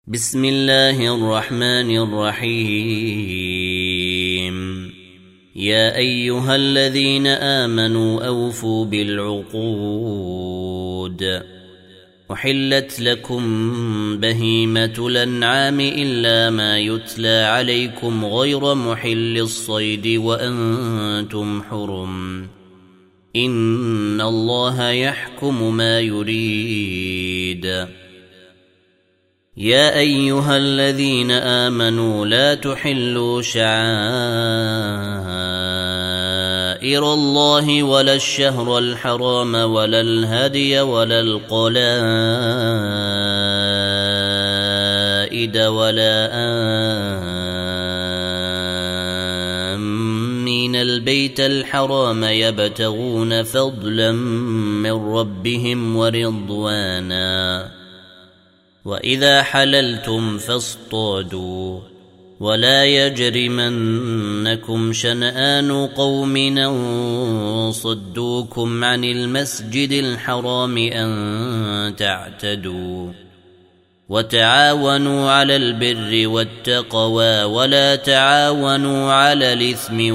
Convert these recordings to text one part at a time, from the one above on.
بسم الله الرحمن الرحيم. يا أيها الذين آمنوا أوفوا بالعقود. أحلت لكم بهيمة الأنعام إلا ما يتلى عليكم غير محل الصيد وأنتم حرم. إن الله يحكم ما يريد. يا أيها الذين آمنوا لا تحلوا شعائر الله ولا الشهر الحرام ولا الهدي ولا القلائد ولا آمين البيت الحرام يبتغون فضلا من ربهم ورضوانا. وإذا حللتم فاصطادوا ولا يجرمنكم شنآن قوم أن صدوكم عن المسجد الحرام أن تعتدوا. وتعاونوا على البر والتقوى ولا تعاونوا على الإثم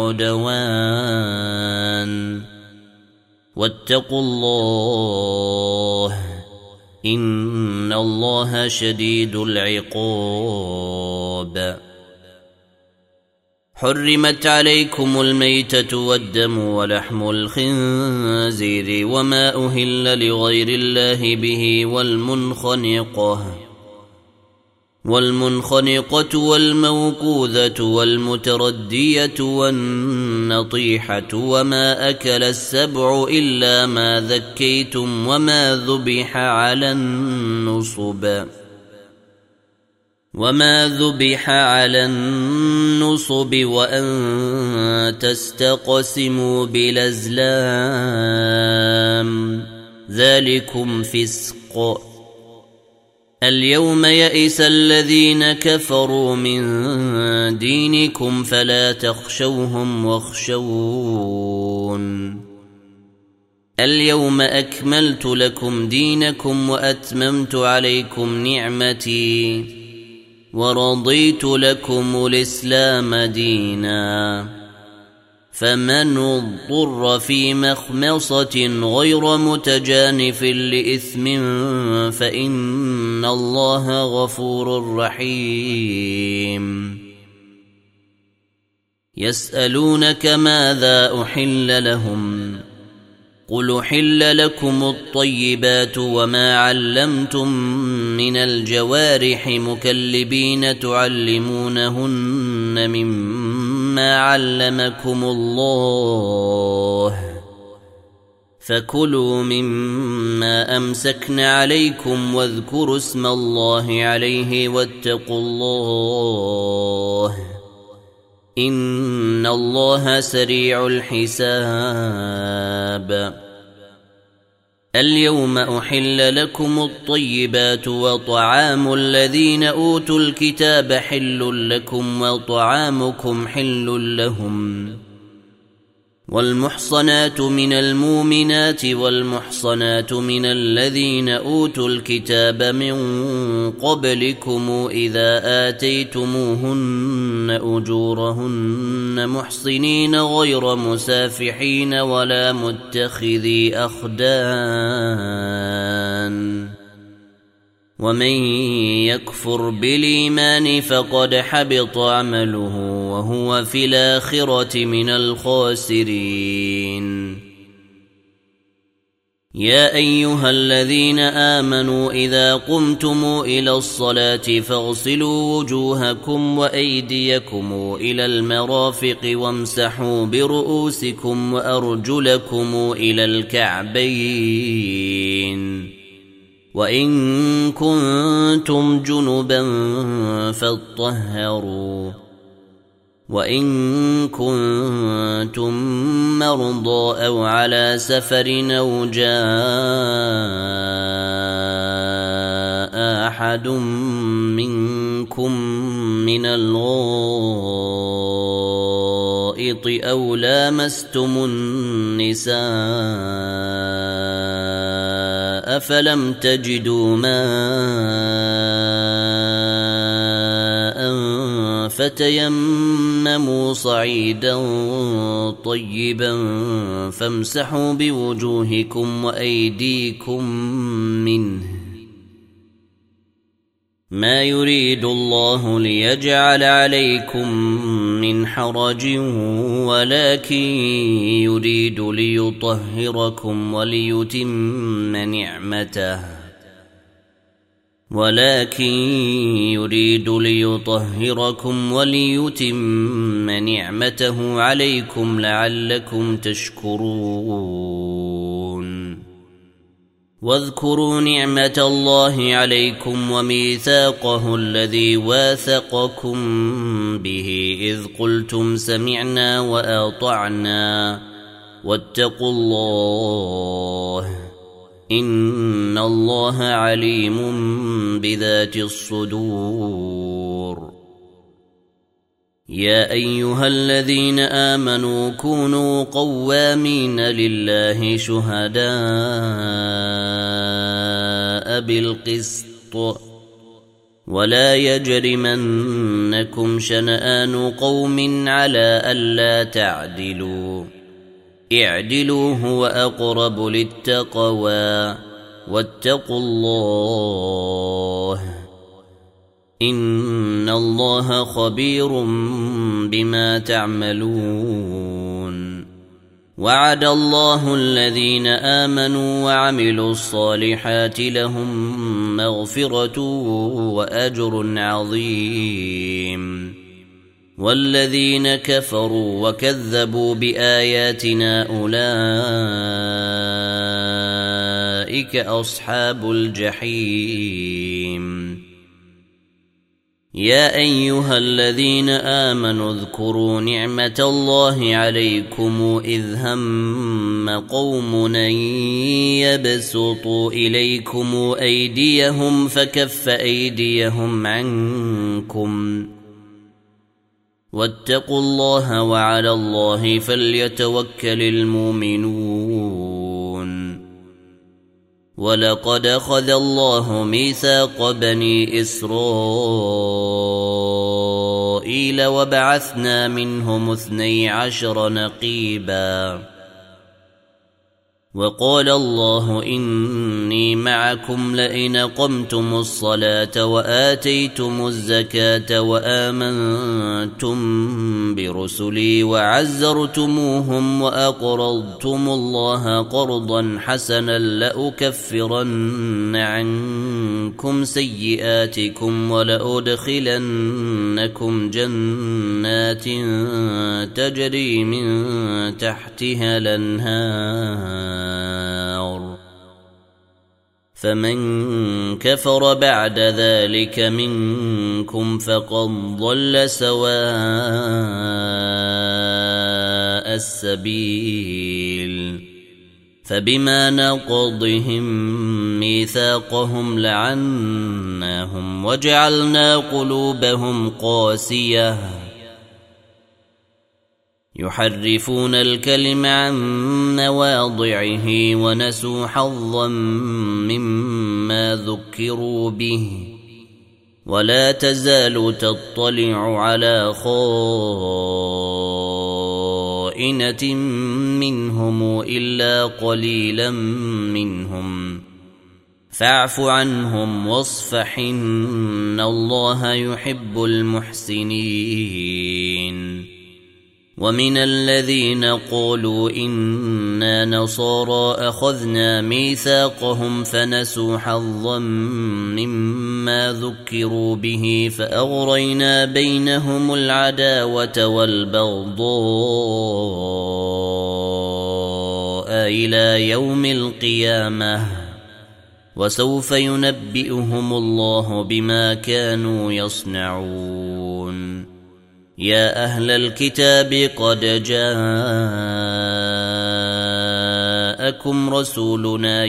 والعدوان. واتقوا الله إن الله شديد العقاب. حرمت عليكم الميتة والدم ولحم الخنزير وما أهل لغير الله به والمنخنقة والموقوذة والمتردية والنطيحة وما أكل السبع إلا ما ذكيتم وما ذبح على النصب وأن تستقسموا بالأزلام ذلكم فسق. اليوم يئس الذين كفروا من دينكم فلا تخشوهم واخشون. اليوم أكملت لكم دينكم وأتممت عليكم نعمتي ورضيت لكم الإسلام دينا. فمن اضطر في مخمصة غير متجانف لإثم فإن الله غفور رحيم. يسألونك ماذا أحل لهم قل أحل لكم الطيبات وما علمتم من الجوارح مكلبين تعلمونهن مما علمكم الله فكلوا مما أمسكن عليكم واذكروا اسم الله عليه واتقوا الله إن الله سريع الحساب. اليوم أحل لكم الطيبات وطعام الذين أوتوا الكتاب حل لكم وطعامكم حل لهم. والمحصنات من المؤمنات والمحصنات من الذين أوتوا الكتاب من قبلكم إذا آتيتموهن أجورهن محصنين غير مسافحين ولا متخذي أخدان. ومن يكفر بالإيمان فقد حبط عمله وهو في الآخرة من الخاسرين. يا أيها الذين آمنوا إذا قمتم إلى الصلاة فاغسلوا وجوهكم وأيديكم إلى المرافق وامسحوا برؤوسكم وأرجلكم إلى الكعبين. وإن كنتم جنبا فاطهروا. وإن كنتم مرضى أو على سفر أو جاء أحد منكم من الغائط أو لامستم النساء فلم تجدوا ماء تيمموا صعيدا طيبا فامسحوا بوجوهكم وأيديكم منه ما يريد الله ليجعل عليكم من حرج ولكن يريد ليطهركم وليتم نعمته عليكم لعلكم تشكرون واذكروا نعمة الله عليكم وميثاقه الذي واثقكم به إذ قلتم سمعنا وأطعنا واتقوا الله إن الله عليم بذات الصدور يا أيها الذين آمنوا كونوا قوامين لله شهداء بالقسط ولا يجرمنكم شنآن قوم على ألا تعدلوا اعدلوا هو أقرب للتقوى واتقوا الله إن الله خبير بما تعملون وعد الله الذين آمنوا وعملوا الصالحات لهم مغفرة وأجر عظيم والذين كفروا وكذبوا بآياتنا أولئك أصحاب الجحيم يا أيها الذين آمنوا اذكروا نعمة الله عليكم إذ هم قوم أن يبسطوا إليكم أيديهم فكف أيديهم عنكم واتقوا الله وعلى الله فليتوكل المؤمنون ولقد أخذ الله ميثاق بني إسرائيل وبعثنا منهم 12 نقيبا وقال الله إني معكم لئن قمتم الصلاة وآتيتم الزكاة وآمنتم برسلي وعزرتموهم وأقرضتم الله قرضا حسنا لأكفرن عنكم سيئاتكم ولأدخلنكم جنات تجري من تحتها الأنهار فمن كفر بعد ذلك منكم فقد ضل سواء السبيل فبما نقضهم ميثاقهم لعناهم وجعلنا قلوبهم قاسية يحرفون الكلم عن مواضعه ونسوا حظا مما ذكروا به ولا تزال تطلع على خائنة منهم إلا قليلا منهم فاعف عنهم واصفح إن الله يحب المحسنين ومن الذين قالوا إنا نصارى أخذنا ميثاقهم فنسوا حظا مما ذكروا به فأغرينا بينهم العداوة والبغضاء إلى يوم القيامة وسوف ينبئهم الله بما كانوا يصنعون يا أهل الكتاب قد جاءكم رسولنا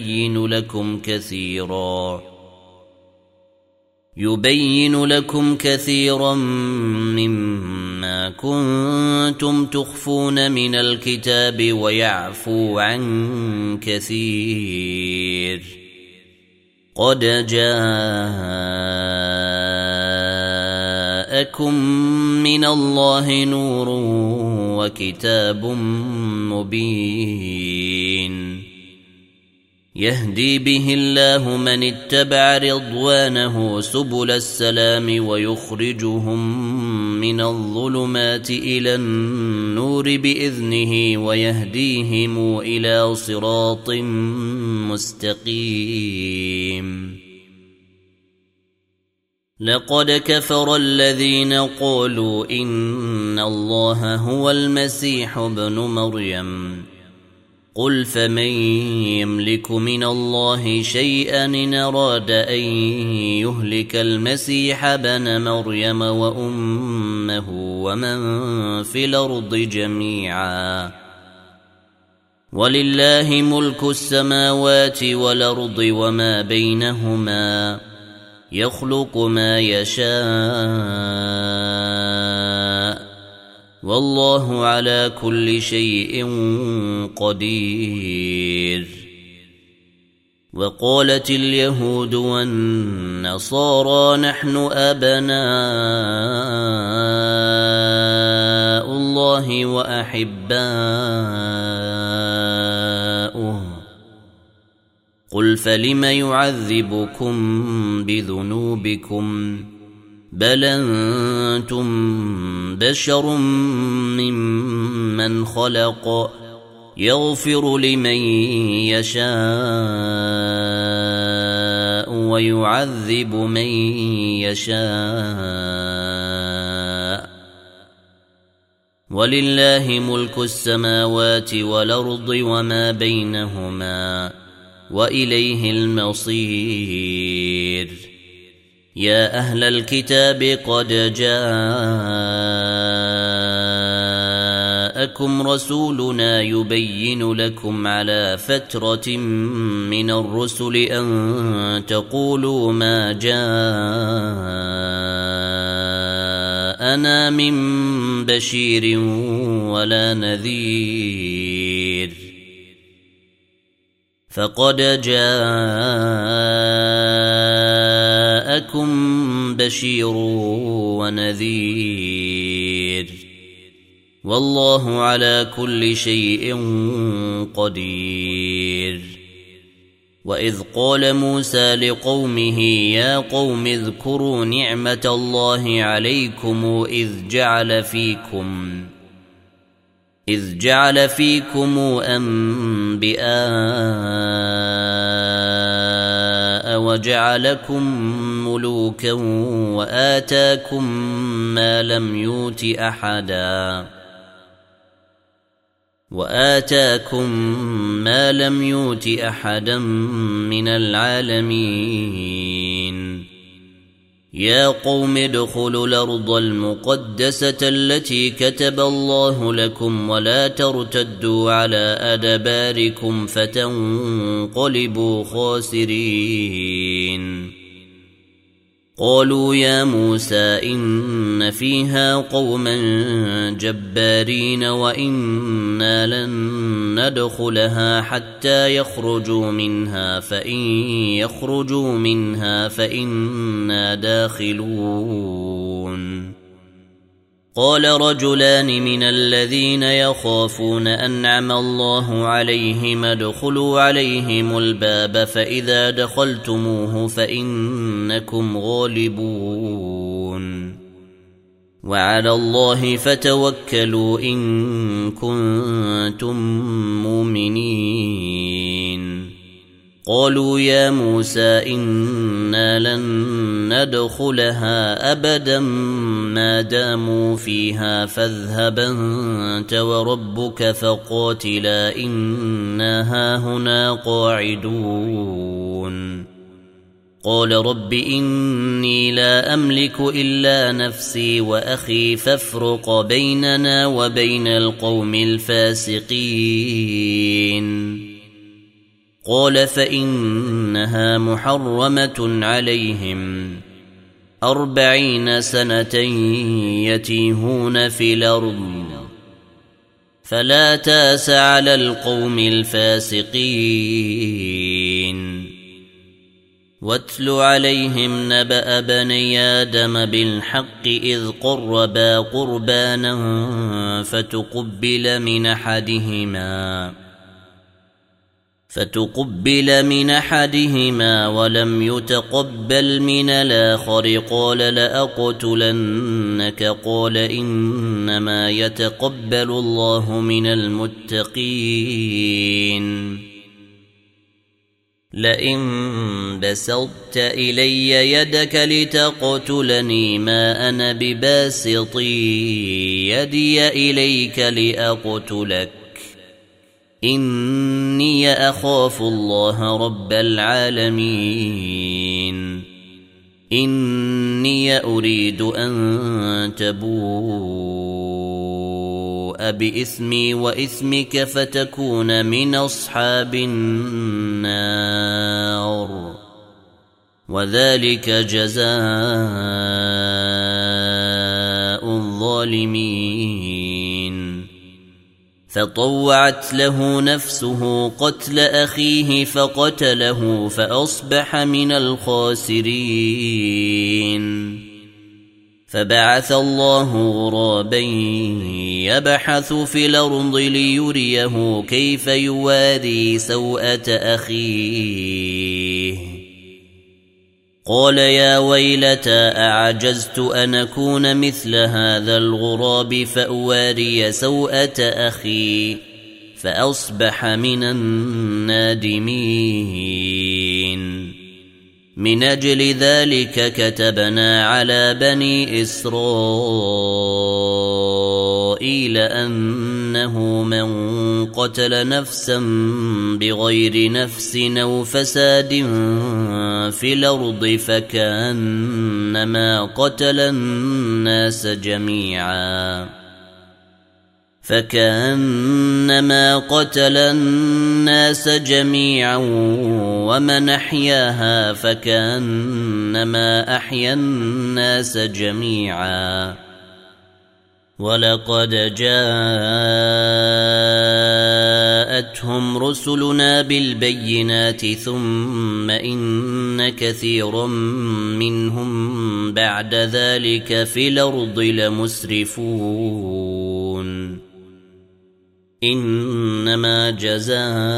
يبين لكم كثيرا مما كنتم تخفون من الكتاب ويعفو عن كثير قد جاءكم جاءكم من الله نور وكتاب مبين يهدي به الله من اتبع رضوانه سبل السلام ويخرجهم من الظلمات إلى النور بإذنه ويهديهم إلى صراط مستقيم. لقد كفر الذين قالوا إن الله هو المسيح ابن مريم قل فمن يملك من الله شيئا إن أراد أن يهلك المسيح ابن مريم وأمه ومن في الأرض جميعا ولله ملك السماوات والأرض وما بينهما يخلق ما يشاء والله على كل شيء قدير. وقالت اليهود والنصارى نحن أبناء الله وأحباؤه قل فلم يعذبكم بذنوبكم بل أنتم بشر ممن خلق يغفر لمن يشاء ويعذب من يشاء ولله ملك السماوات والأرض وما بينهما وإليه المصير. يا أهل الكتاب قد جاءكم رسولنا يبين لكم على فترة من الرسل أن تقولوا ما جاءنا من بشير ولا نذير فقد جاءكم بشير ونذير والله على كل شيء قدير. وإذ قال موسى لقومه يا قوم اذكروا نعمة الله عليكم إذ جعل فيكم أنبياء وجعلكم ملوكا وآتاكم ما لم يؤت أحدا من العالمين. يا قوم ادخلوا الأرض المقدسة التي كتب الله لكم ولا ترتدوا على أدباركم فتنقلبوا خاسرين. قالوا يا موسى إن فيها قوما جبارين وإنا لن ندخلها حتى يخرجوا منها فإن يخرجوا منها فإنا داخلون. قال رجلان من الذين يخافون أنعم الله عليهم ادخلوا عليهم الباب فإذا دخلتموه فإنكم غالبون وعلى الله فتوكلوا إن كنتم مؤمنين. قالوا يا موسى إنا لن ندخلها أبدا ما داموا فيها فاذهب أنت وربك فقاتلا إنا هاهنا قاعدون. قال رب إني لا أملك إلا نفسي وأخي فافرق بيننا وبين القوم الفاسقين. قال فإنها محرمة عليهم 40 سنة يتيهون في الأرض فلا تاس على القوم الفاسقين. واتل عليهم نبأ بني آدم بالحق إذ قربا قربانا فتقبل من أحدهما ولم يتقبل من الآخر قال لأقتلنك قال إنما يتقبل الله من المتقين لئن بسطت إلي يدك لتقتلني ما أنا بباسط يدي إليك لأقتلك إني أخاف الله رب العالمين إني أريد أن تبوء بإثمي وإثمك فتكون من أصحاب النار وذلك جزاء الظالمين فطوعت له نفسه قتل أخيه فقتله فأصبح من الخاسرين فبعث الله غرابا يبحث في الأرض ليريه كيف يواري سوءة أخيه قال يا ويلتى أعجزت أن أكون مثل هذا الغراب فأواري سوءة أخي فأصبح من النادمين من أجل ذلك كتبنا على بني إسرائيل أنه من قتل نفسا بغير نفس أو فساد في الأرض فكأنما قتل الناس جميعا ومن أحياها فكأنما أحيا الناس جميعا ولقد جاءتهم رسلنا بالبينات ثم إن كثيرا منهم بعد ذلك في الأرض لمسرفون إنما جزاء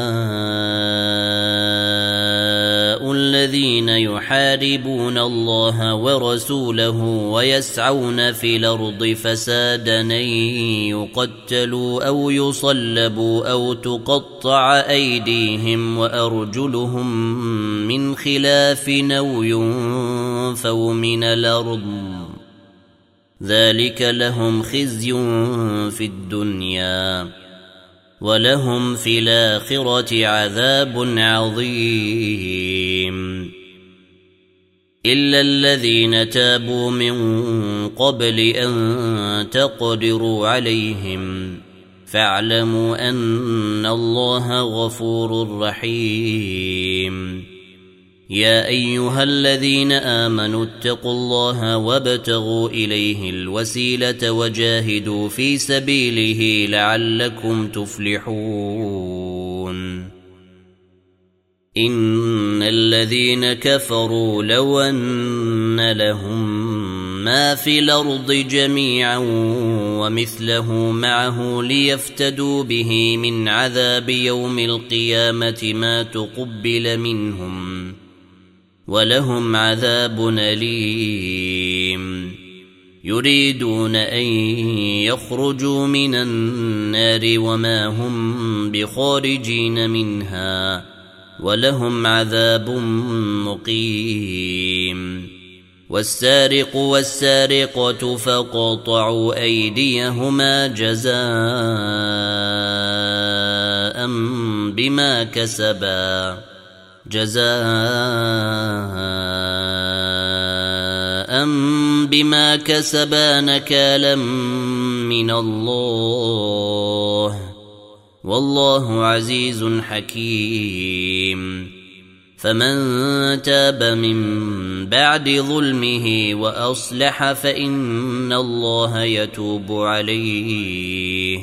الذين يحاربون الله ورسوله ويسعون في الأرض فسادا أن يقتلوا أو يصلبوا أو تقطع أيديهم وأرجلهم من خلاف أو ينفوا من الأرض ذلك لهم خزي في الدنيا ولهم في الآخرة عذاب عظيم إلا الذين تابوا من قبل أن تقدروا عليهم فاعلموا أن الله غفور رحيم يا أيها الذين آمنوا اتقوا الله وابتغوا إليه الوسيلة وجاهدوا في سبيله لعلكم تفلحون إن الذين كفروا لو أن لهم ما في الأرض جميعا ومثله معه ليفتدوا به من عذاب يوم القيامة ما تقبل منهم ولهم عذاب أليم يريدون أن يخرجوا من النار وما هم بخارجين منها ولهم عذاب مقيم والسارق والسارقة فقطعوا أيديهما جزاء بما كسبا نكالا من الله والله عزيز حكيم فمن تاب من بعد ظلمه وأصلح فإن الله يتوب عليه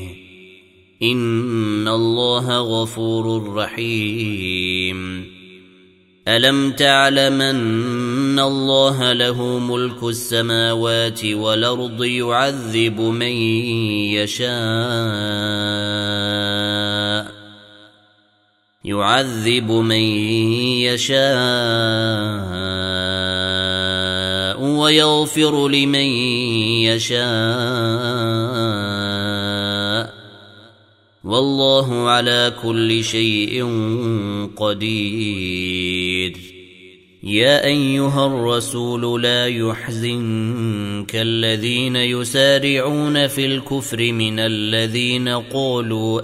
إن الله غفور رحيم ألم تعلم أن الله له ملك السماوات والأرض يعذب من يشاء ويغفر لمن يشاء والله على كل شيء قدير. يا أيها الرسول لا يحزنك الذين يسارعون في الكفر من الذين قالوا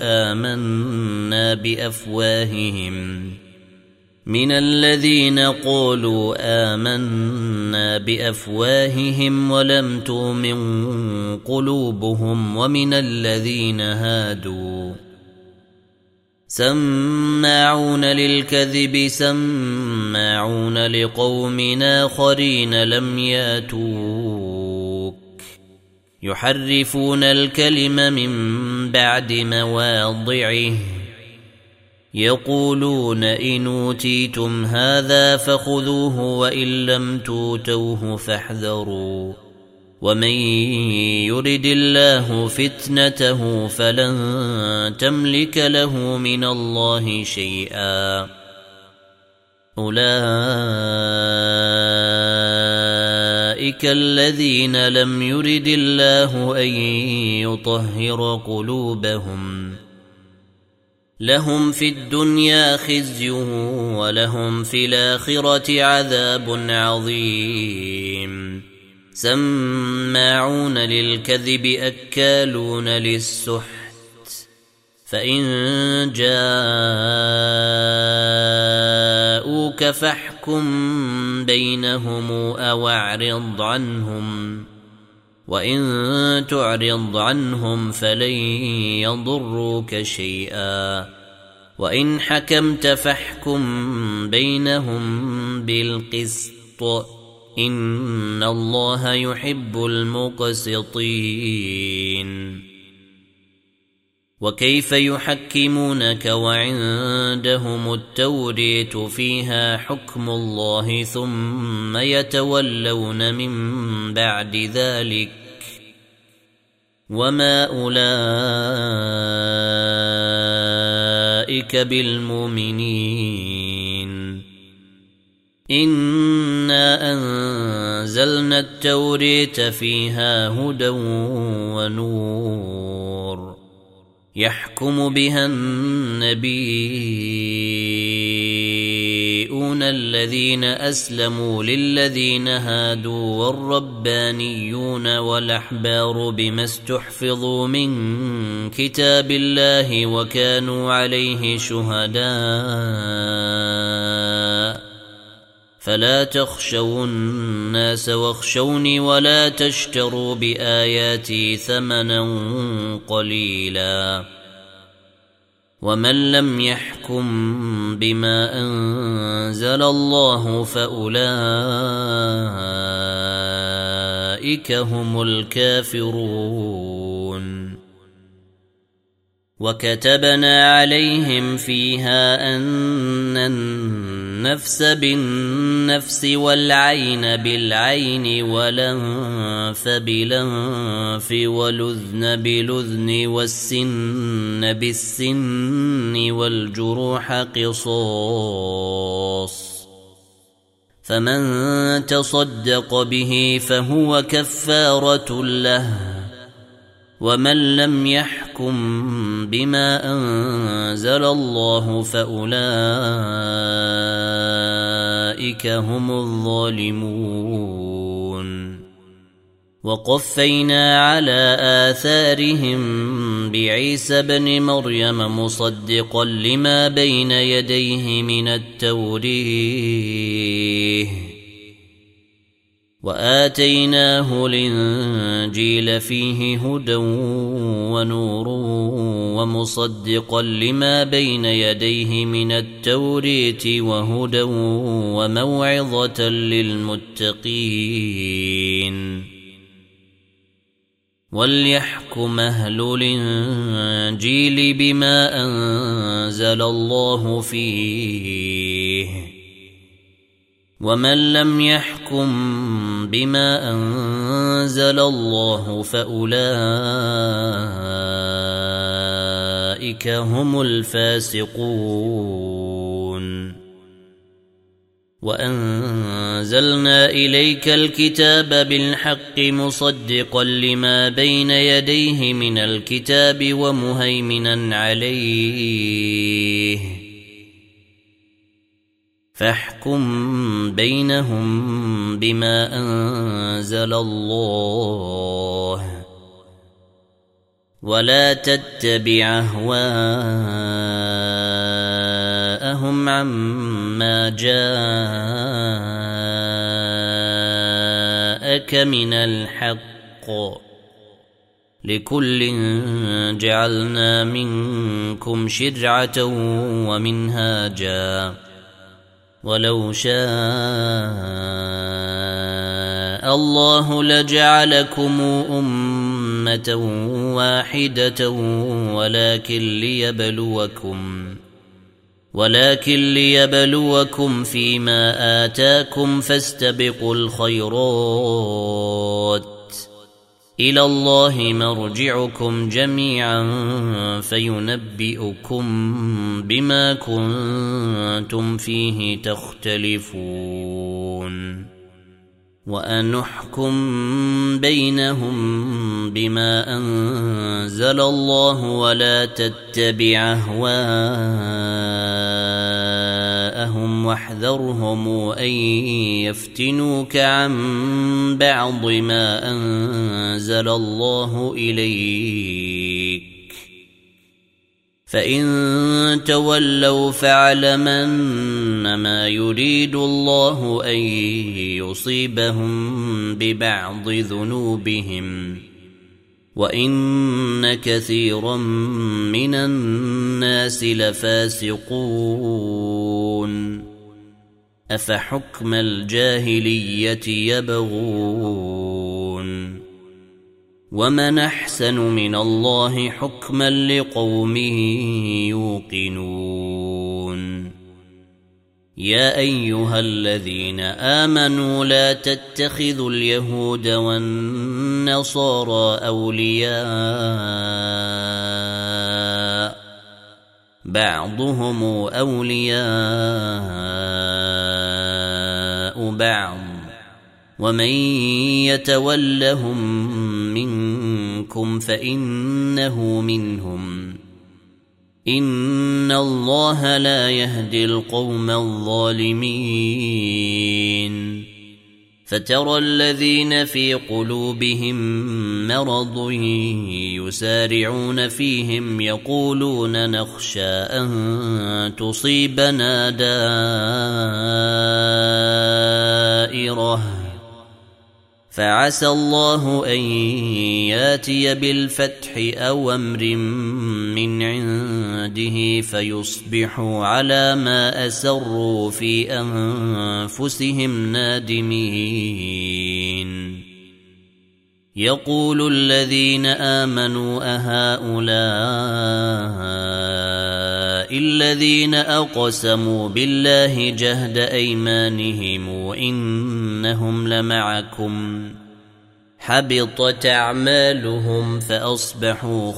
آمنا بأفواههم ولم تؤمن قلوبهم ومن الذين هادوا سماعون للكذب سماعون لقوم آخرين لم ياتوك يحرفون الكلم من بعد مواضعه يقولون إن أوتيتم هذا فخذوه وإن لم توتوه فاحذروا ومن يرد الله فتنته فلن تملك له من الله شيئا. أولئك الذين لم يرد الله أن يطهر قلوبهم لهم في الدنيا خزي ولهم في الآخرة عذاب عظيم. سماعون للكذب أكالون للسحت فإن جاءوك فاحكم بينهم أو أعرض عنهم وإن تعرض عنهم فلن يضروك شيئا وإن حكمت فاحكم بينهم بالقسط إن الله يحب المقسطين. وكيف يحكمونك وعندهم التورية فيها حكم الله ثم يتولون من بعد ذلك وما أولئك بالمؤمنين. إنا أنزلنا التورية فيها هدى ونور يحكم بها النبيون الذين أسلموا للذين هادوا والربانيون والأحبار بما استحفظوا من كتاب الله وكانوا عليه شهداء فلا تخشوا الناس واخشوني ولا تشتروا بآياتي ثمنا قليلا ومن لم يحكم بما أنزل الله فأولئك هم الكافرون. وكتبنا عليهم فيها أن النفس بالنفس والعين بالعين والأنف بالأنف والأذن بالأذن والسن بالسن والجروح قصاص فمن تصدق به فهو كفارة له ومن لم يحكم بما أنزل الله فأولئك هم الظالمون. وقفينا على آثارهم بعيسى ابن مريم مصدقا لما بين يديه من التوريه وآتيناه الإنجيل فيه هدى ونور ومصدقا لما بين يديه من التوريت وهدى وموعظة للمتقين. وليحكم أهل الإنجيل بما أنزل الله فيه ومن لم يحكم بما أنزل الله فأولئك هم الفاسقون وأنزلنا إليك الكتاب بالحق مصدقا لما بين يديه من الكتاب ومهيمنا عليه فاحكم بينهم بما أنزل الله ولا تتبع أهواءهم عما جاءك من الحق لكل جعلنا منكم شرعة ومنهاجا ولو شاء الله لجعلكم أمة واحدة ولكن ليبلوكم فيما آتاكم فاستبقوا الخيرات إلى الله مرجعكم جميعا فينبئكم بما كنتم فيه تختلفون وأنحكم بينهم بما أنزل الله ولا تتبع أهواءهم واحذرهم أن يفتنوك عن بعض ما أنزل الله إليك فإن تولوا فاعلم أنما يريد الله أن يصيبهم ببعض ذنوبهم وإن كثيرا من الناس لفاسقون أفحكم الجاهلية يبغون ومن أحسن من الله حكما لقوم يوقنون يا أيها الذين آمنوا لا تتخذوا اليهود والنصارى أولياء بعضهم أولياء بعض ومن يتولهم منكم فإنه منهم إن الله لا يهدي القوم الظالمين فترى الذين في قلوبهم مرض يسارعون فيهم يقولون نخشى أن تصيبنا دائرة فعسى الله أن ياتي بالفتح أو أمر من عنده فيصبحوا على ما أسروا في أنفسهم نادمين يقول الذين آمنوا أهؤلاء الذين أقسموا بالله جهد أيمانهم إنهم لمعكم حبطت أعمالهم فأصبحوا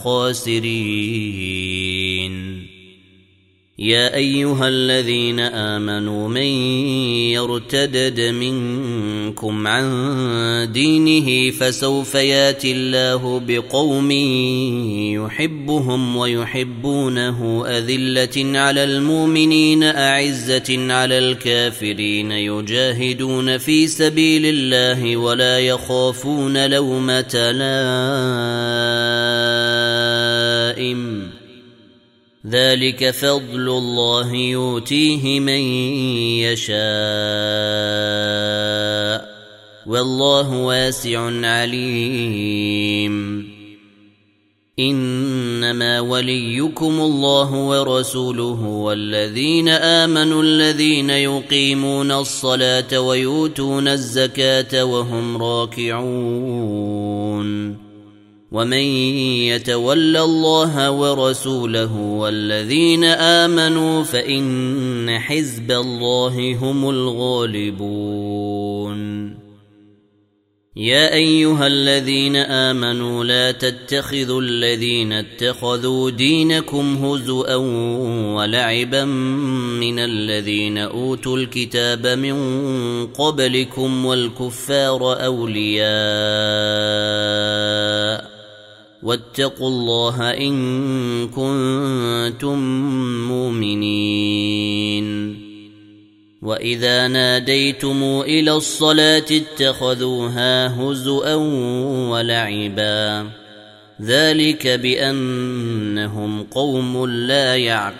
خاسرين يا أيها الذين آمنوا من يرتدد منكم عن دينه فسوف ياتي الله بقوم يحبهم ويحبونه أذلة على المؤمنين أعزة على الكافرين يجاهدون في سبيل الله ولا يخافون لومة لائم ذلك فضل الله يؤتيه من يشاء والله واسع عليم إنما وليكم الله ورسوله والذين آمنوا الذين يقيمون الصلاة ويؤتون الزكاة وهم راكعون ومن يتول الله ورسوله والذين آمنوا فإن حزب الله هم الغالبون. يا أيها الذين آمنوا لا تتخذوا الذين اتخذوا دينكم هزؤا ولعبا من الذين أوتوا الكتاب من قبلكم والكفار أولياء واتقوا الله إن كنتم مؤمنين. وإذا ناديتم إلى الصلاة اتخذوها هزؤا ولعبا ذلك بأنهم قوم لا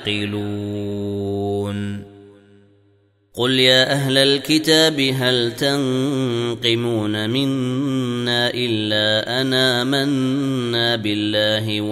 يعقلون. قل يا أهل الكتاب هل تنقمون منا إلا أن آمنا بالله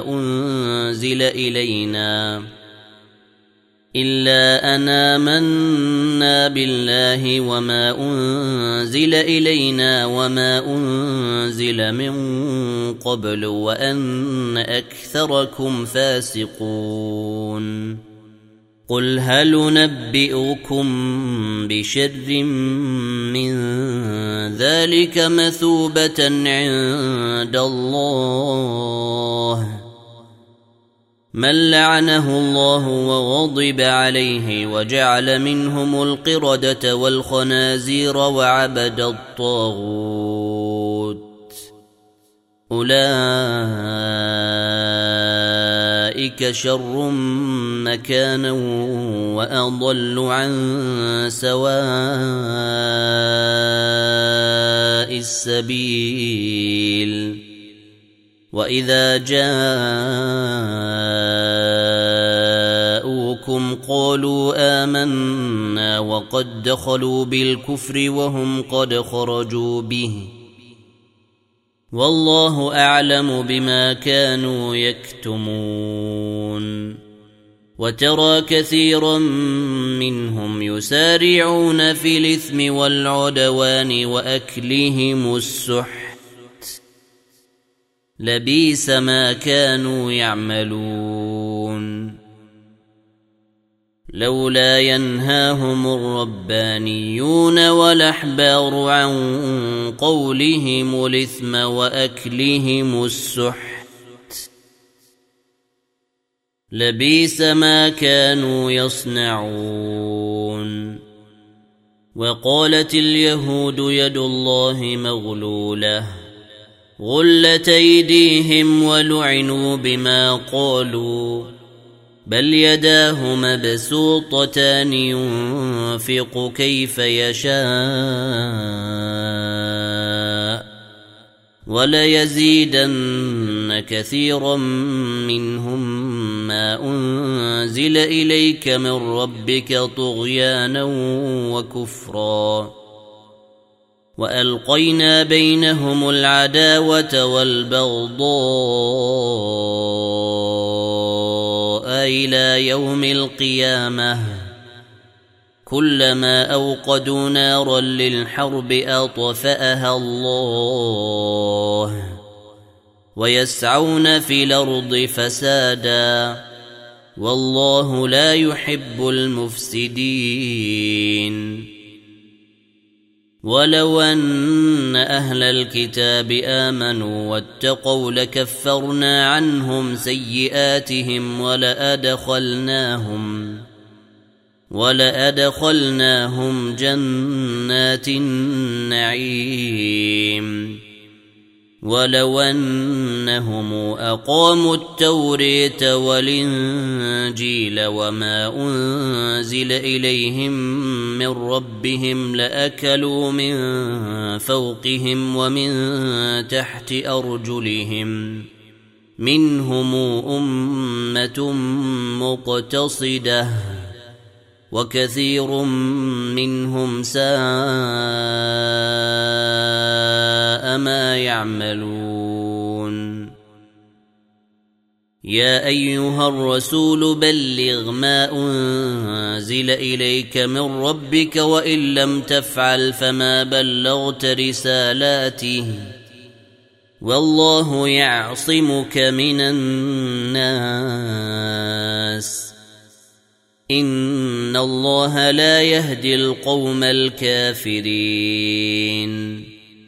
وما أنزل إلينا وما أنزل من قبل وأن أكثركم فاسقون. قل هل ننبئكم بشر من ذلك مثوبة عند الله من لعنه الله وغضب عليه وجعل منهم القردة والخنازير وعبد الطاغوت أولئك شر مكانا وأضل عن سواء السبيل. وإذا جاءوكم قالوا آمنا وقد دخلوا بالكفر وهم قد خرجوا به والله أعلم بما كانوا يكتمون. وترى كثيرا منهم يسارعون في الإثم والعدوان وأكلهم السحت لبئس ما كانوا يعملون. لولا ينهاهم الربانيون والأحبار عن قولهم الإثم وأكلهم السحت لبئس ما كانوا يصنعون. وقالت اليهود يد الله مغلولة غلت أيديهم ولعنوا بما قالوا بل يداه مبسوطتان ينفق كيف يشاء وليزيدن كثيرا منهم ما أنزل إليك من ربك طغيانا وكفرا وألقينا بينهم العداوة والبغضاء إلى يوم القيامة كلما أوقدوا نارا للحرب أطفأها الله ويسعون في الأرض فسادا والله لا يحب المفسدين. ولو أن أهل الكتاب آمنوا واتقوا لكفرنا عنهم سيئاتهم ولأدخلناهم جنات النعيم ولو أنهم أقاموا التوراة والإنجيل وما أنزل إليهم من ربهم لأكلوا من فوقهم ومن تحت أرجلهم منهم أمة مقتصدة وكثير منهم ساء ما يعملون. يا أيها الرسول بلغ ما أنزل إليك من ربك وإن لم تفعل فما بلغت رسالاته والله يعصمك من الناس إن الله لا يهدي القوم الكافرين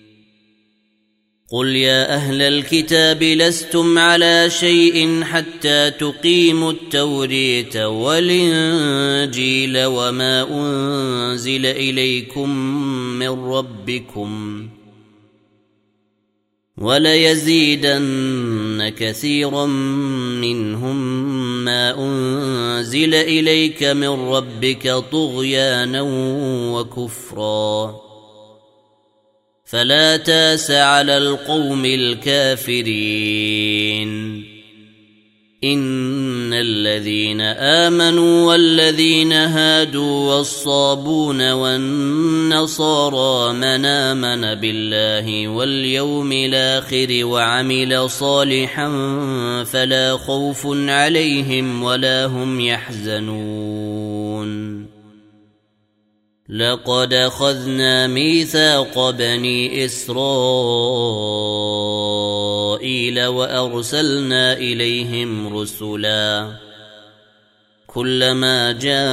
قل يا أهل الكتاب لستم على شيء حتى تقيموا التوراة والإنجيل وما أنزل إليكم من ربكم وليزيدن كثيرا منهم ما أنزل إليك من ربك طغيانا وكفرا فلا تاس على القوم الكافرين إن الذين آمنوا والذين هادوا والصابون والنصارى من آمن بالله واليوم الآخر وعمل صالحا فلا خوف عليهم ولا هم يحزنون لقد أخذنا ميثاق بني إسرائيل وأرسلنا إليهم رسلا كلما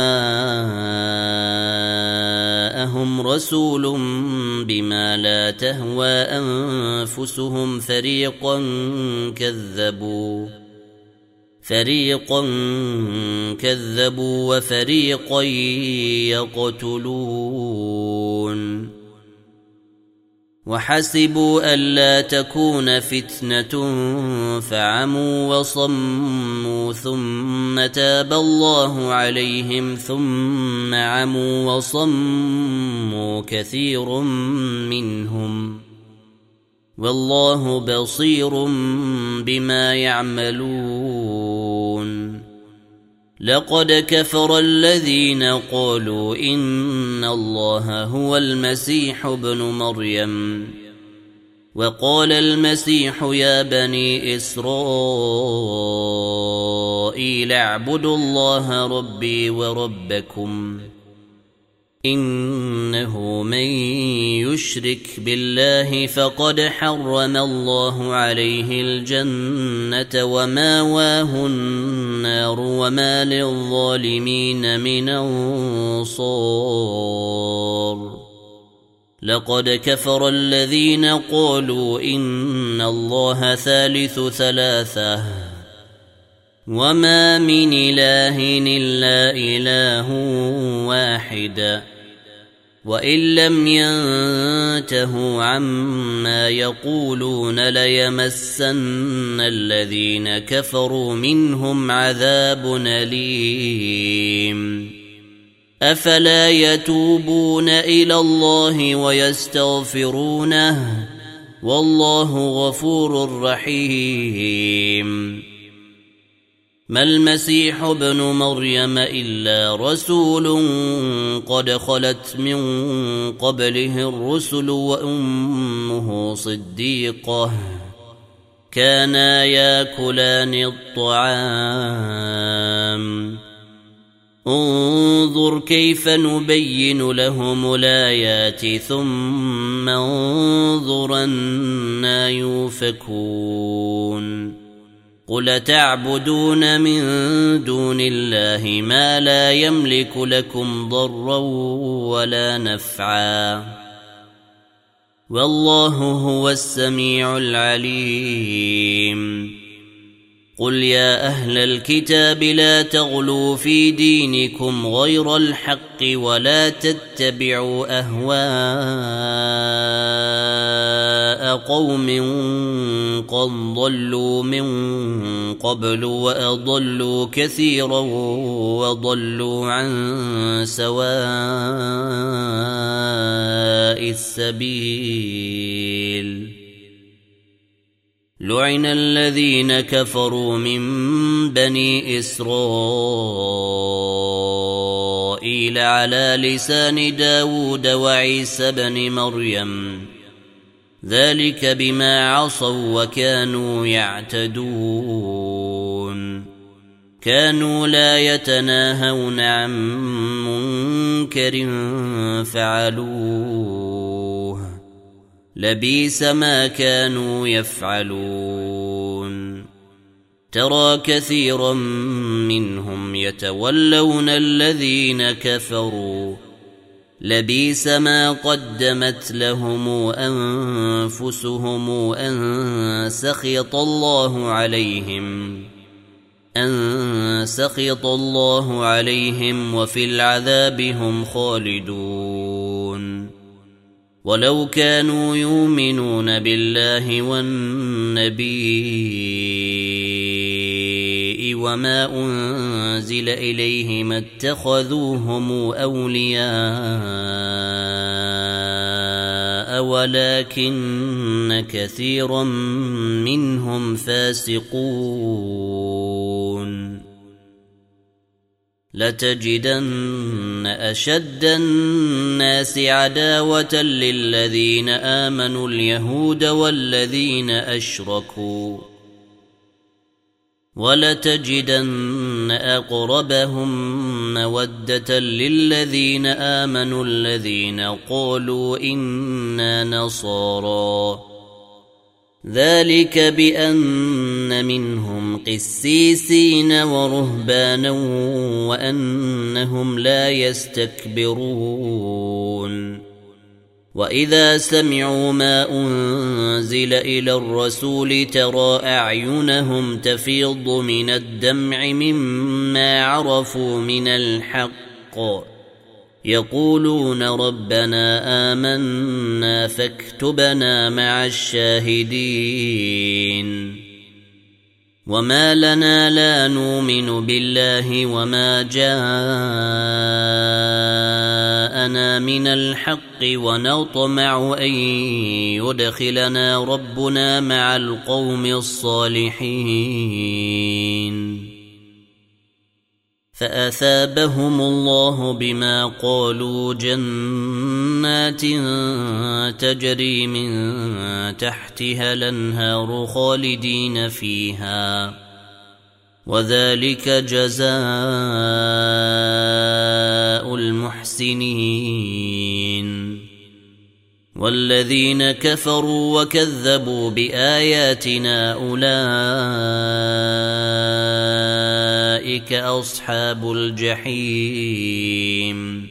جاءهم رسول بما لا تهوى أنفسهم فريقا كذبوا وفريقا يقتلون وحسبوا ألا تكون فتنة فعموا وصموا ثم تاب الله عليهم ثم عموا وصموا كثير منهم والله بصير بما يعملون لقد كفر الذين قالوا إن الله هو المسيح ابن مريم وقال المسيح يا بني إسرائيل اعبدوا الله ربي وربكم إنه من يشرك بالله فقد حرم الله عليه الجنة وماواه النار وما للظالمين من أنصار لقد كفر الذين قالوا إن الله ثالث ثلاثة وما من إله إلا إله واحد وإن لم ينتهوا عما يقولون ليمسن الذين كفروا منهم عذاب أليم أفلا يتوبون إلى الله ويستغفرونه والله غفور رحيم ما المسيح ابن مريم إلا رسول قد خلت من قبله الرسل وأمه صديقة كانا ياكلان الطعام انظر كيف نبين لهم الآيات ثم انظر أنى يؤفكون قل تعبدون من دون الله ما لا يملك لكم ضرا ولا نفعا والله هو السميع العليم قل يا أهل الكتاب لا تغلوا في دينكم غير الحق ولا تتبعوا أهواء قوم قد ضلوا من قبل وأضلوا كثيرا وضلوا عن سواء السبيل لعن الذين كفروا من بني إسرائيل على لسان داود وعيسى بن مريم ذلك بما عصوا وكانوا يعتدون كانوا لا يتناهون عن منكر فعلوه لبئس ما كانوا يفعلون ترى كثيرا منهم يتولون الذين كفروا لبئس ما قدمت لهم أنفسهم أن سخط الله عليهم وفي العذاب هم خالدون ولو كانوا يؤمنون بالله والنبي وما أنزل إليه ما اتخذوهم أولياء ولكن كثيرا منهم فاسقون لتجدن أشد الناس عداوة للذين آمنوا اليهود والذين أشركوا ولتجدن أقربهم مودة للذين آمنوا الذين قالوا إنا نصارى ذلك بأن منهم قسيسين ورهبانا وأنهم لا يستكبرون وإذا سمعوا ما أنزل إلى الرسول ترى أعينهم تفيض من الدمع مما عرفوا من الحق يقولون ربنا آمنا فاكتبنا مع الشاهدين وما لنا لا نؤمن بالله وما جاءنا من الحق ونطمع أن يدخلنا ربنا مع القوم الصالحين فأثابهم الله بما قالوا جنات تجري من تحتها الأنهار خالدين فيها وذلك جزاء المحسنين والذين كفروا وكذبوا بآياتنا أولئك أصحاب الجحيم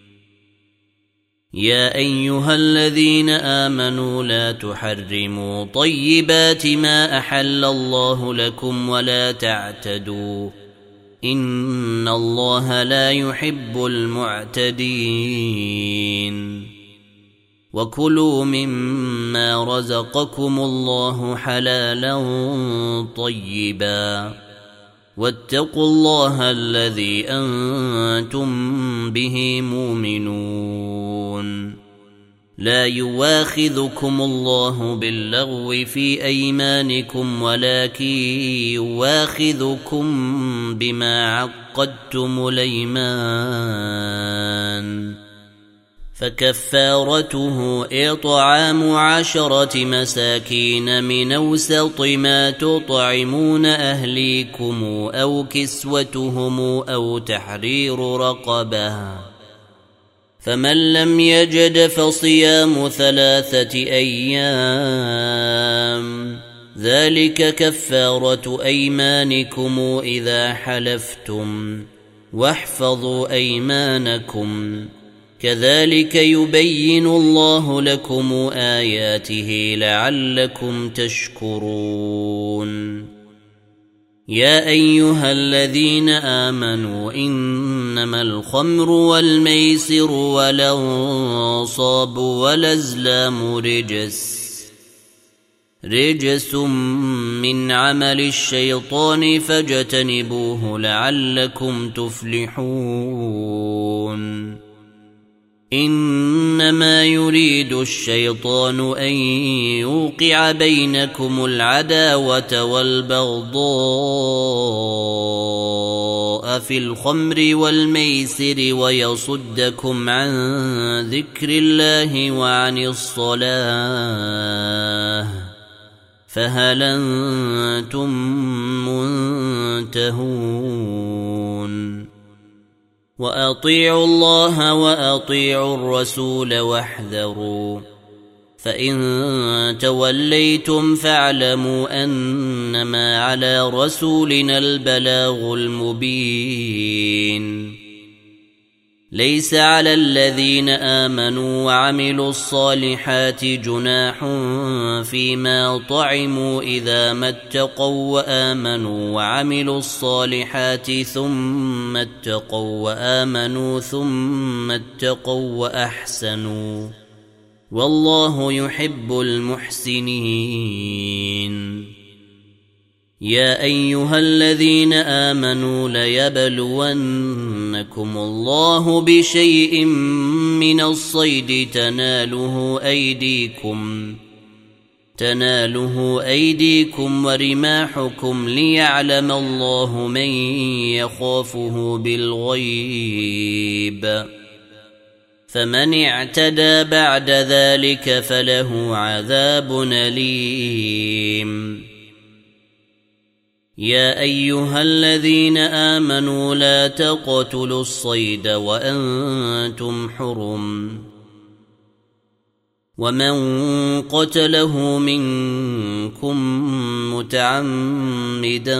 يا أيها الذين آمنوا لا تحرموا طيبات ما أحل الله لكم ولا تعتدوا إن الله لا يحب المعتدين وكلوا مما رزقكم الله حلالا طيبا واتقوا الله الذي أنتم به مؤمنون لا يواخذكم الله باللغو في أيمانكم ولكن يواخذكم بما عقدتم الأيمان فكفارته إطعام 10 مساكين من أوسط ما تطعمون أهليكم أو كسوتهم أو تحرير رقبة فمن لم يجد فصيام 3 أيام ذلك كفارة أيمانكم إذا حلفتم واحفظوا أيمانكم كذلك يبين الله لكم آياته لعلكم تشكرون يا أيها الذين آمنوا إنما الخمر والميسر والأنصاب والأزلام رجس من عمل الشيطان فاجتنبوه لعلكم تفلحون إنما يريد الشيطان أن يوقع بينكم العداوة والبغضاء في الخمر والميسر ويصدكم عن ذكر الله وعن الصلاة فهل أنتم منتهون وأطيعوا الله وأطيعوا الرسول واحذروا فإن توليتم فاعلموا أنما على رسولنا البلاغ المبين. ليس على الذين آمنوا وعملوا الصالحات جناح فيما طعموا إذا ما اتقوا وآمنوا وعملوا الصالحات ثم اتقوا وآمنوا ثم اتقوا وأحسنوا والله يحب المحسنين. يا أيها الذين آمنوا ليبلونكم الله بشيء من الصيد تناله أيديكم ورماحكم ليعلم الله من يخافه بالغيب، فمن اعتدى بعد ذلك فله عذاب أليم. يا أيها الذين آمنوا لا تقتلوا الصيد وأنتم حرم، ومن قتله منكم متعمدا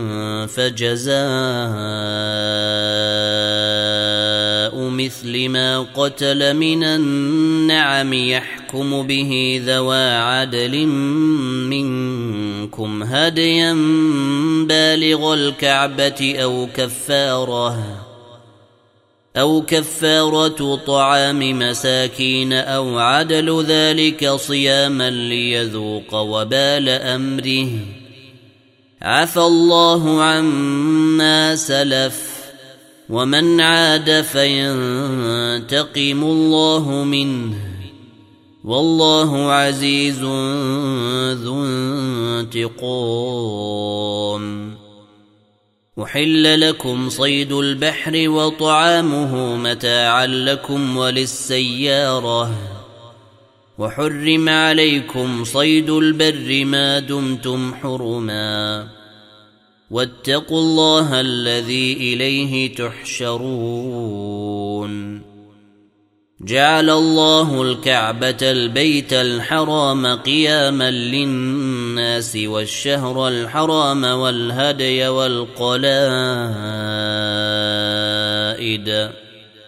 فجزاء مثل ما قتل من النعم يحكم به ذوى عدل منكم هديا بالغ الكعبة أو كفارة طعام مساكين أو عدل ذلك صياما ليذوق وبال أمره، عفى الله عما سلف ومن عاد فينتقم الله منه والله عزيز ذو انتقام. أحل لكم صيد البحر وطعامه متاعا لكم وللسيارة، وحرم عليكم صيد البر ما دمتم حرما، واتقوا الله الذي إليه تحشرون. جعل الله الكعبة البيت الحرام قياما للناس والشهر الحرام والهدي والقلائد،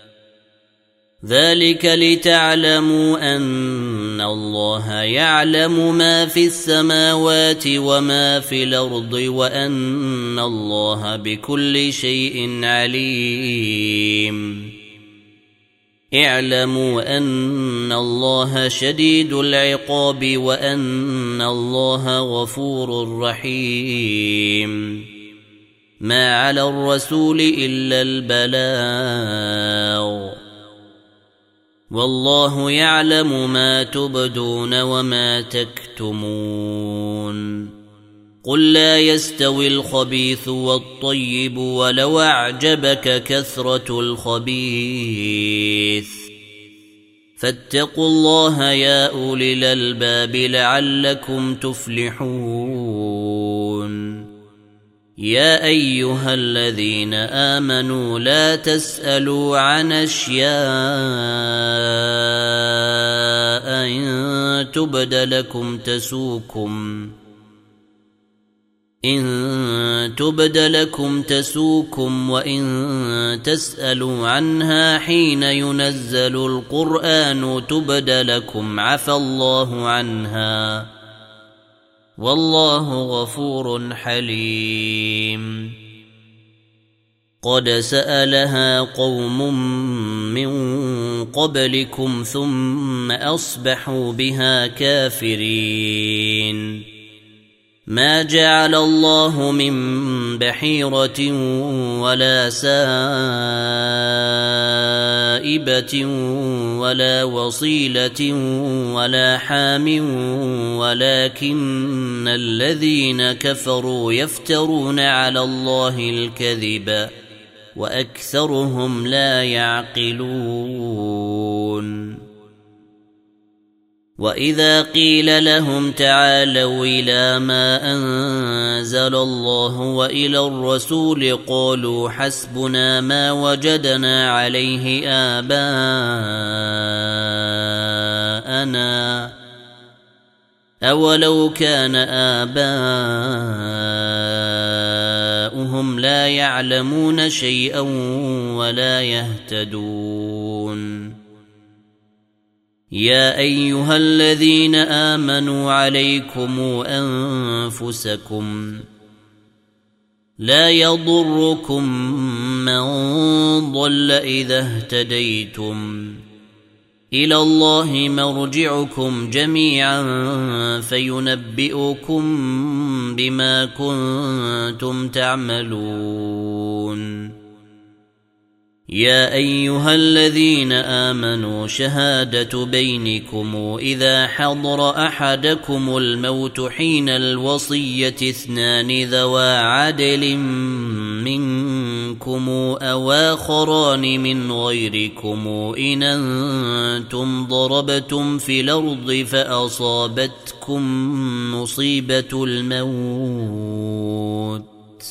ذلك لتعلموا أن الله يعلم ما في السماوات وما في الأرض وأن الله بكل شيء عليم. اعلموا أن الله شديد العقاب وأن الله غفور رحيم. ما على الرسول إلا البلاغ، والله يعلم ما تبدون وما تكتمون. قل لا يستوي الخبيث والطيب ولو أعجبك كثرة الخبيث، فاتقوا الله يا أولي الألباب لعلكم تفلحون. يا أيها الذين آمنوا لا تسألوا عن أشياء إن تبد لكم تسوكم وإن تسألوا عنها حين ينزل القرآن تبد لكم عفى الله عنها والله غفور حليم. قد سألها قوم من قبلكم ثم أصبحوا بها كافرين. ما جعل الله من بحيرة ولا سائبة ولا وصيلة ولا حام ولكن الذين كفروا يفترون على الله الكذب وأكثرهم لا يعقلون. وإذا قيل لهم تعالوا إلى ما أنزل الله وإلى الرسول قالوا حسبنا ما وجدنا عليه آباءنا أولو كان آباؤهم لا يعلمون شيئا ولا يهتدون يا أيها الذين آمنوا عليكم أنفسكم لا يضركم من ضل إذا اهتديتم إلى الله مرجعكم جميعا فينبئكم بما كنتم تعملون يا أيها الذين آمنوا شهادة بينكم إذا حضر أحدكم الموت حين الوصية 2 ذوى عدل منكم أو آخران من غيركم إن أنتم ضربتم في الأرض فأصابتكم مصيبة الموت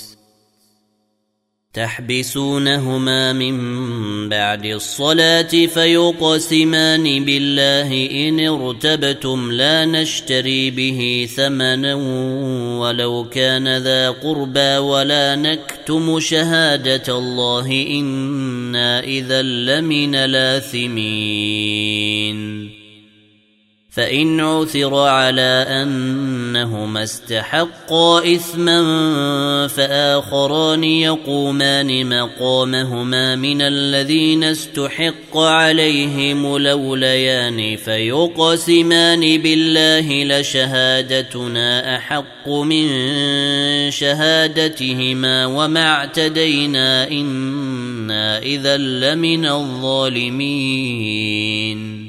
تحبسونهما من بعد الصلاة فيقسمان بالله إن ارتبتم لا نشتري به ثمنا ولو كان ذا قربى ولا نكتم شهادة الله إنا إذا لمن الآثمين فإن عثر على أنهما استحقا إثما فآخران يقومان مقامهما من الذين استحق عليهم الأوليان فيقسمان بالله لشهادتنا أحق من شهادتهما وما اعتدينا إنا إذا لمن الظالمين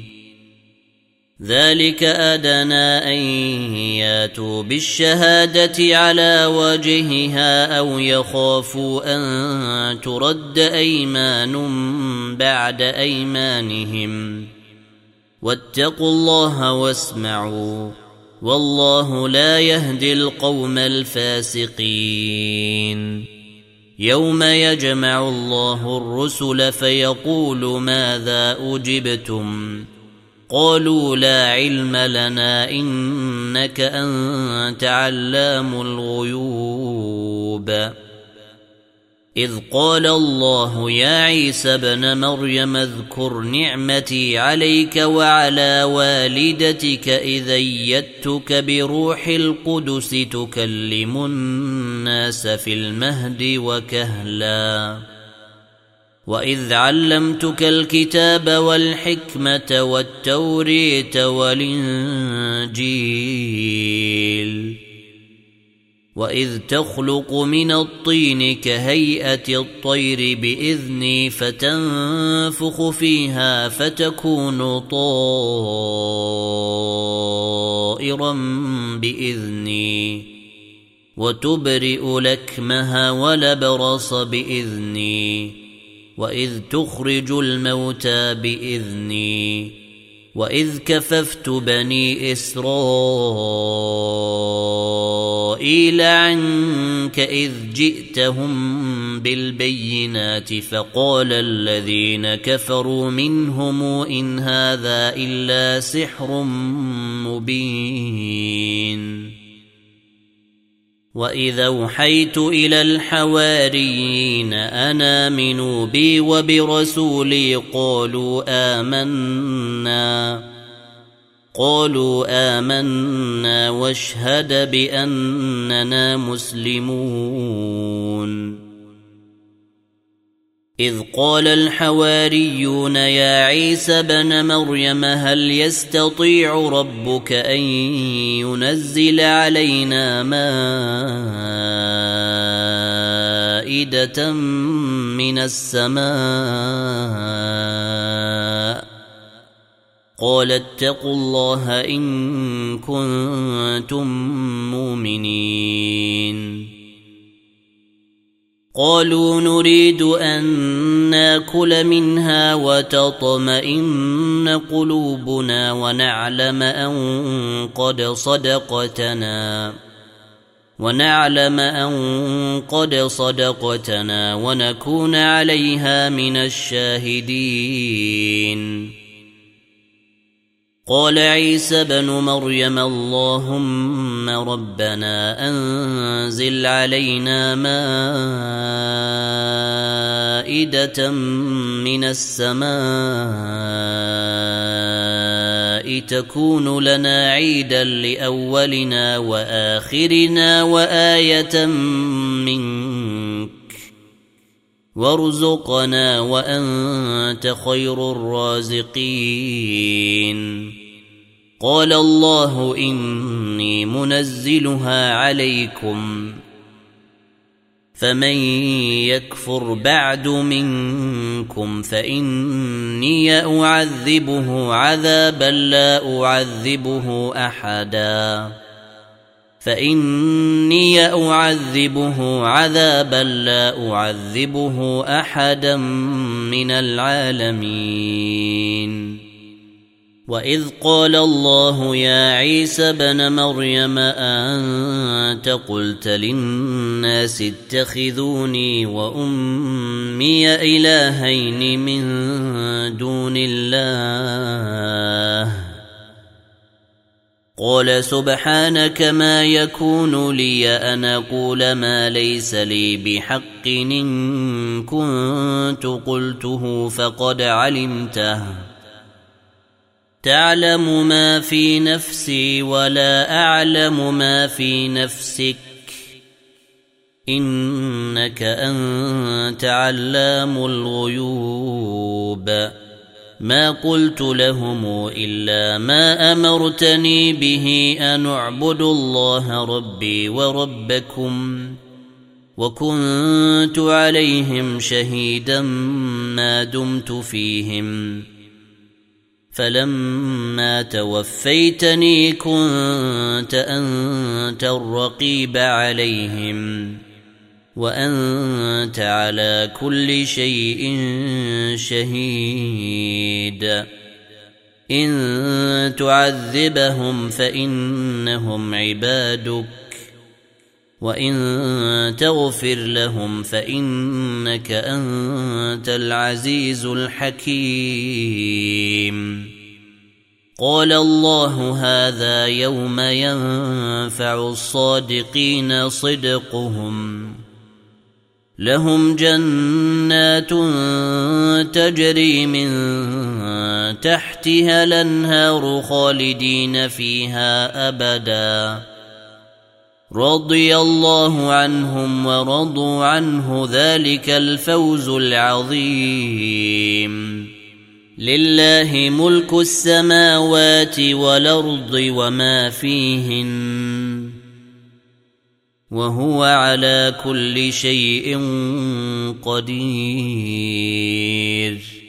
ذلك أدنى أن ياتوا بالشهادة على وجهها أو يخافوا أن ترد أيمان بعد أيمانهم واتقوا الله واسمعوا والله لا يهدي القوم الفاسقين يوم يجمع الله الرسل فيقول ماذا أجبتم قالوا لا علم لنا إنك أنت علام الغيوب إذ قال الله يا عيسى ابن مريم اذكر نعمتي عليك وعلى والدتك إذ أيدتك بروح القدس تكلم الناس في المهد وكهلا وإذ علمتك الكتاب والحكمة والتوريت والإنجيل وإذ تخلق من الطين كهيئة الطير بإذني فتنفخ فيها فتكون طائرا بإذني وتبرئ لكمها ولبرص بإذني وإذ تخرج الموتى بإذني وإذ كففت بني إسرائيل عنك إذ جئتهم بالبينات فقال الذين كفروا منهم إن هذا إلا سحر مبين وإذا أوحيت إلى الحواريين أن آمنوا بي وبرسولي قالوا آمنا واشهد بأننا مسلمون إذ قال الحواريون يا عيسى ابن مريم هل يستطيع ربك أن ينزل علينا مائدة من السماء قال اتقوا الله إن كنتم مؤمنين قالوا نريد أن ناكل منها وتطمئن قلوبنا ونعلم أن قد صدقتنا ونكون عليها من الشاهدين قال عيسى بن مريم اللهم ربنا أنزل علينا مائدة من السماء تكون لنا عيدا لأولنا وآخرنا وآية منك وارزقنا وأنت خير الرازقين. قال الله إني منزلها عليكم فمن يكفر بعد منكم فإني أعذبه عذابا لا أعذبه أحدا من العالمين. وإذ قال الله يا عيسى بن مريم أنت قلت للناس اتخذوني وأمي إلهين من دون الله قال سبحانك ما يكون لي أن أقول ما ليس لي بحق إن كنت قلته فقد علمته تعلم ما في نفسي ولا أعلم ما في نفسك إنك أنت علام الغيوب. ما قلت لهم إلا ما أمرتني به أن اعبدوا الله ربي وربكم وكنت عليهم شهيدا ما دمت فيهم فلما توفيتني كنت أنت الرقيب عليهم وأنت على كل شيء شهيد. إن تعذبهم فإنهم عبادك وإن تغفر لهم فإنك أنت العزيز الحكيم. قال الله هذا يوم ينفع الصادقين صدقهم لهم جنات تجري من تحتها الأنهار خالدين فيها أبدا رضي الله عنهم ورضوا عنه ذلك الفوز العظيم. لله ملك السماوات والأرض وما فيهن وهو على كل شيء قدير.